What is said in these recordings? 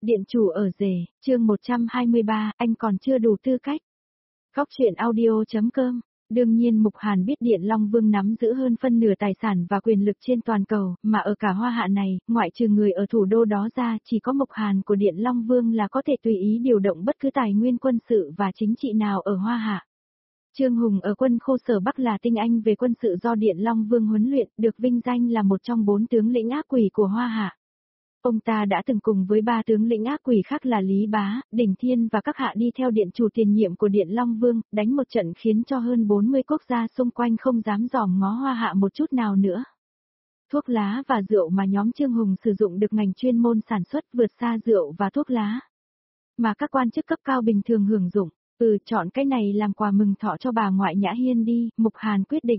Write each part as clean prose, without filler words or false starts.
Điện chủ ở rể, chương 123, anh còn chưa đủ tư cách. Góc truyện audio.com. Đương nhiên Mục Hàn biết Điện Long Vương nắm giữ hơn phân nửa tài sản và quyền lực trên toàn cầu, mà ở cả Hoa Hạ này, ngoại trừ người ở thủ đô đó ra, chỉ có Mục Hàn của Điện Long Vương là có thể tùy ý điều động bất cứ tài nguyên quân sự và chính trị nào ở Hoa Hạ. Trương Hùng ở quân khu Sở Bắc là tinh anh về quân sự do Điện Long Vương huấn luyện, được vinh danh là một trong 4 tướng lĩnh ác quỷ của Hoa Hạ. Ông ta đã từng cùng với 3 tướng lĩnh ác quỷ khác là Lý Bá, Đỉnh Thiên và các hạ đi theo điện chủ tiền nhiệm của Điện Long Vương, đánh một trận khiến cho hơn 40 quốc gia xung quanh không dám dòm ngó Hoa Hạ một chút nào nữa. Thuốc lá và rượu mà nhóm Trương Hùng sử dụng được ngành chuyên môn sản xuất vượt xa rượu và thuốc lá, mà các quan chức cấp cao bình thường hưởng dụng. Chọn cái này làm quà mừng thọ cho bà ngoại Nhã Hiên đi, Mục Hàn quyết định.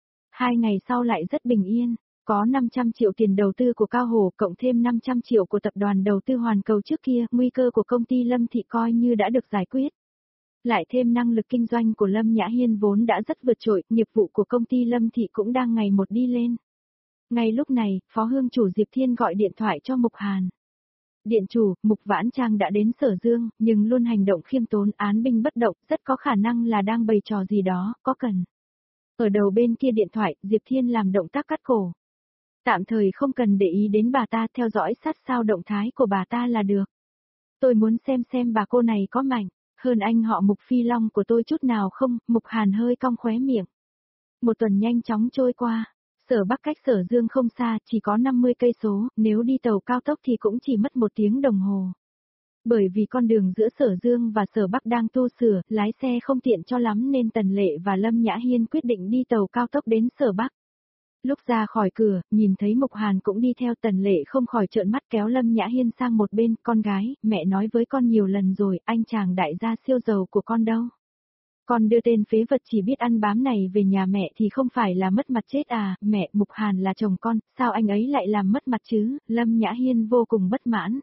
2 ngày sau lại rất bình yên. Có 500 triệu tiền đầu tư của Cao Hổ cộng thêm 500 triệu của tập đoàn đầu tư Hoàn Cầu trước kia, nguy cơ của công ty Lâm Thị coi như đã được giải quyết. Lại thêm năng lực kinh doanh của Lâm Nhã Hiên vốn đã rất vượt trội, nghiệp vụ của công ty Lâm Thị cũng đang ngày một đi lên. Ngay lúc này, Phó Hương chủ Diệp Thiên gọi điện thoại cho Mục Hàn. Điện chủ, Mục Vãn Trang đã đến Sở Dương, nhưng luôn hành động khiêm tốn, án binh bất động, rất có khả năng là đang bày trò gì đó, có cần. Ở đầu bên kia điện thoại, Diệp Thiên làm động tác cắt cổ. Tạm thời không cần để ý đến bà ta, theo dõi sát sao động thái của bà ta là được. Tôi muốn xem bà cô này có mạnh hơn anh họ Mục Phi Long của tôi chút nào không, Mục Hàn hơi cong khóe miệng. Một tuần nhanh chóng trôi qua, Sở Bắc cách Sở Dương không xa, chỉ có 50 cây số, nếu đi tàu cao tốc thì cũng chỉ mất 1 tiếng đồng hồ. Bởi vì con đường giữa Sở Dương và Sở Bắc đang tu sửa, lái xe không tiện cho lắm nên Tần Lệ và Lâm Nhã Hiên quyết định đi tàu cao tốc đến Sở Bắc. Lúc ra khỏi cửa, nhìn thấy Mục Hàn cũng đi theo, Tần Lệ không khỏi trợn mắt kéo Lâm Nhã Hiên sang một bên, con gái, mẹ nói với con nhiều lần rồi, anh chàng đại gia siêu giàu của con đâu. Con đưa tên phế vật chỉ biết ăn bám này về nhà mẹ thì không phải là mất mặt chết à, mẹ, Mục Hàn là chồng con, sao anh ấy lại làm mất mặt chứ, Lâm Nhã Hiên vô cùng bất mãn.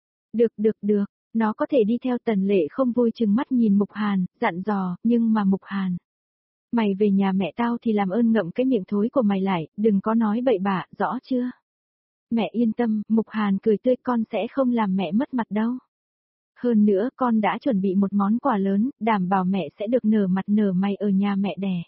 Được, nó có thể đi theo. Tần Lệ không vui chừng mắt nhìn Mục Hàn, dặn dò, nhưng mà Mục Hàn. Mày về nhà mẹ tao thì làm ơn ngậm cái miệng thối của mày lại, đừng có nói bậy bạ, rõ chưa? Mẹ yên tâm, Mục Hàn cười tươi, con sẽ không làm mẹ mất mặt đâu. Hơn nữa con đã chuẩn bị một món quà lớn, đảm bảo mẹ sẽ được nở mặt nở mày ở nhà mẹ đẻ.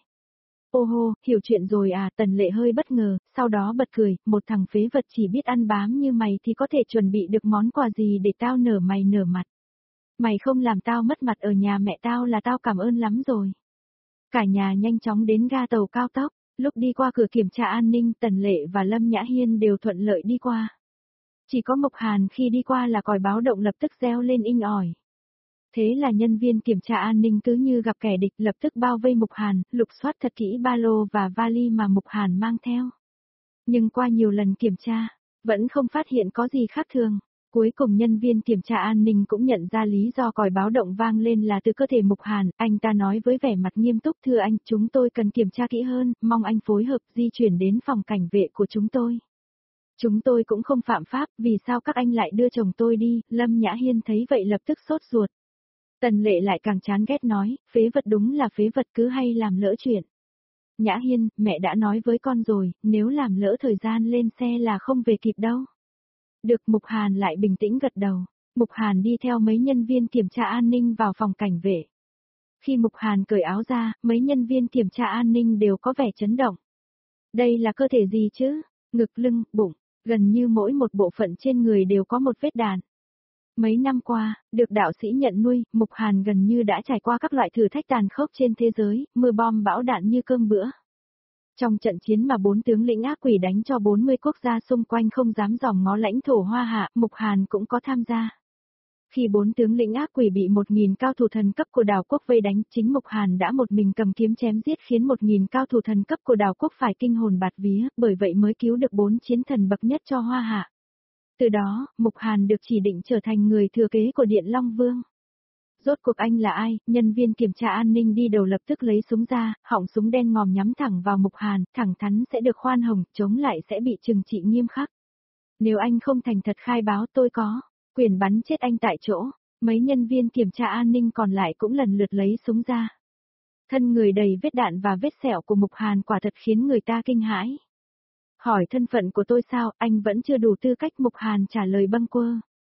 Ô hô, hiểu chuyện rồi à, Tần Lệ hơi bất ngờ, sau đó bật cười, một thằng phế vật chỉ biết ăn bám như mày thì có thể chuẩn bị được món quà gì để tao nở mày nở mặt. Mày không làm tao mất mặt ở nhà mẹ tao là tao cảm ơn lắm rồi. Cả nhà nhanh chóng đến ga tàu cao tốc, lúc đi qua cửa kiểm tra an ninh, Tần Lệ và Lâm Nhã Hiên đều thuận lợi đi qua. Chỉ có Mục Hàn khi đi qua là còi báo động lập tức reo lên inh ỏi. Thế là nhân viên kiểm tra an ninh cứ như gặp kẻ địch, lập tức bao vây Mục Hàn, lục soát thật kỹ ba lô và vali mà Mục Hàn mang theo. Nhưng qua nhiều lần kiểm tra, vẫn không phát hiện có gì khác thường. Cuối cùng nhân viên kiểm tra an ninh cũng nhận ra lý do còi báo động vang lên là từ cơ thể Mục Hàn, anh ta nói với vẻ mặt nghiêm túc, thưa anh, chúng tôi cần kiểm tra kỹ hơn, mong anh phối hợp di chuyển đến phòng cảnh vệ của chúng tôi. Chúng tôi cũng không phạm pháp, vì sao các anh lại đưa chồng tôi đi, Lâm Nhã Hiên thấy vậy lập tức sốt ruột. Tần Lệ lại càng chán ghét nói, phế vật đúng là phế vật, cứ hay làm lỡ chuyện. Nhã Hiên, mẹ đã nói với con rồi, nếu làm lỡ thời gian lên xe là không về kịp đâu. Được, Mục Hàn lại bình tĩnh gật đầu. Mục Hàn đi theo mấy nhân viên kiểm tra an ninh vào phòng cảnh vệ. Khi Mục Hàn cởi áo ra, mấy nhân viên kiểm tra an ninh đều có vẻ chấn động. Đây là cơ thể gì chứ? Ngực, lưng, bụng, gần như mỗi một bộ phận trên người đều có một vết đạn. Mấy năm qua, được đạo sĩ nhận nuôi, Mục Hàn gần như đã trải qua các loại thử thách tàn khốc trên thế giới, mưa bom bão đạn như cơm bữa. Trong trận chiến mà 4 tướng lĩnh ác quỷ đánh cho 40 quốc gia xung quanh không dám dòm ngó lãnh thổ Hoa Hạ, Mục Hàn cũng có tham gia. Khi 4 tướng lĩnh ác quỷ bị 1.000 cao thủ thần cấp của đảo quốc vây đánh, chính Mục Hàn đã một mình cầm kiếm chém giết khiến 1.000 cao thủ thần cấp của đảo quốc phải kinh hồn bạt vía, bởi vậy mới cứu được 4 chiến thần bậc nhất cho Hoa Hạ. Từ đó, Mục Hàn được chỉ định trở thành người thừa kế của Điện Long Vương. Rốt cuộc anh là ai? Nhân viên kiểm tra an ninh đi đầu lập tức lấy súng ra, họng súng đen ngòm nhắm thẳng vào Mục Hàn, thẳng thắn sẽ được khoan hồng, chống lại sẽ bị trừng trị nghiêm khắc. Nếu anh không thành thật khai báo, tôi có quyền bắn chết anh tại chỗ. Mấy nhân viên kiểm tra an ninh còn lại cũng lần lượt lấy súng ra. Thân người đầy vết đạn và vết sẹo của Mục Hàn quả thật khiến người ta kinh hãi. Hỏi thân phận của tôi sao, anh vẫn chưa đủ tư cách, Mục Hàn trả lời bâng quơ.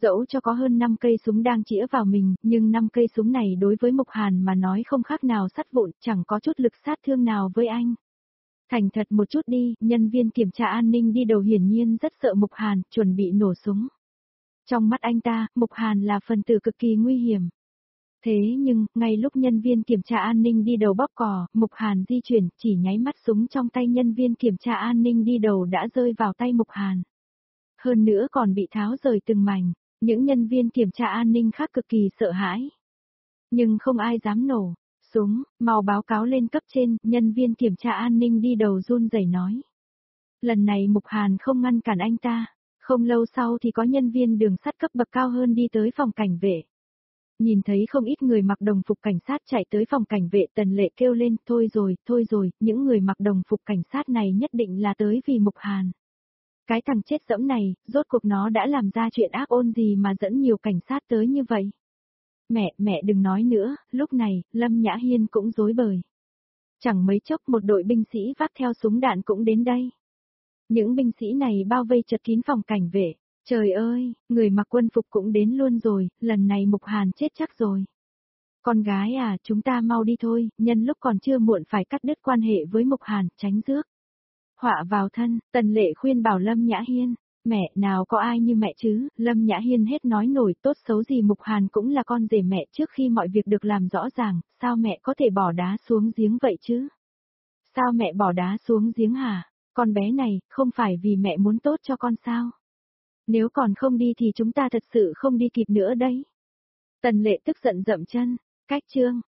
Dẫu cho có hơn 5 cây súng đang chĩa vào mình, nhưng 5 cây súng này đối với Mục Hàn mà nói không khác nào sắt vụn, chẳng có chút lực sát thương nào với anh. Thành thật một chút đi, nhân viên kiểm tra an ninh đi đầu hiển nhiên rất sợ Mục Hàn, chuẩn bị nổ súng. Trong mắt anh ta, Mục Hàn là phần tử cực kỳ nguy hiểm. Thế nhưng, ngay lúc nhân viên kiểm tra an ninh đi đầu bóp cò, Mục Hàn di chuyển, chỉ nháy mắt súng trong tay nhân viên kiểm tra an ninh đi đầu đã rơi vào tay Mục Hàn. Hơn nữa còn bị tháo rời từng mảnh, những nhân viên kiểm tra an ninh khác cực kỳ sợ hãi. Nhưng không ai dám nổ súng, mau báo cáo lên cấp trên, nhân viên kiểm tra an ninh đi đầu run rẩy nói. Lần này Mục Hàn không ngăn cản anh ta, không lâu sau thì có nhân viên đường sắt cấp bậc cao hơn đi tới phòng cảnh vệ. Nhìn thấy không ít người mặc đồng phục cảnh sát chạy tới phòng cảnh vệ, Tần Lệ kêu lên, thôi rồi, những người mặc đồng phục cảnh sát này nhất định là tới vì Mục Hàn. Cái thằng chết dẫm này, rốt cuộc nó đã làm ra chuyện ác ôn gì mà dẫn nhiều cảnh sát tới như vậy. Mẹ đừng nói nữa, lúc này, Lâm Nhã Hiên cũng rối bời. Chẳng mấy chốc một đội binh sĩ vác theo súng đạn cũng đến đây. Những binh sĩ này bao vây chật kín phòng cảnh vệ. Trời ơi, người mặc quân phục cũng đến luôn rồi, lần này Mục Hàn chết chắc rồi. Con gái à, chúng ta mau đi thôi, nhân lúc còn chưa muộn phải cắt đứt quan hệ với Mục Hàn, tránh rước họa vào thân. Tần Lệ khuyên bảo Lâm Nhã Hiên. Mẹ, nào có ai như mẹ chứ, Lâm Nhã Hiên hết nói nổi, tốt xấu gì Mục Hàn cũng là con rể mẹ, trước khi mọi việc được làm rõ ràng, sao mẹ có thể bỏ đá xuống giếng vậy chứ? Sao mẹ bỏ đá xuống giếng hả? Con bé này, không phải vì mẹ muốn tốt cho con sao? Nếu còn không đi thì chúng ta thật sự không đi kịp nữa đấy. Tần Lệ tức giận dậm chân. Cách chương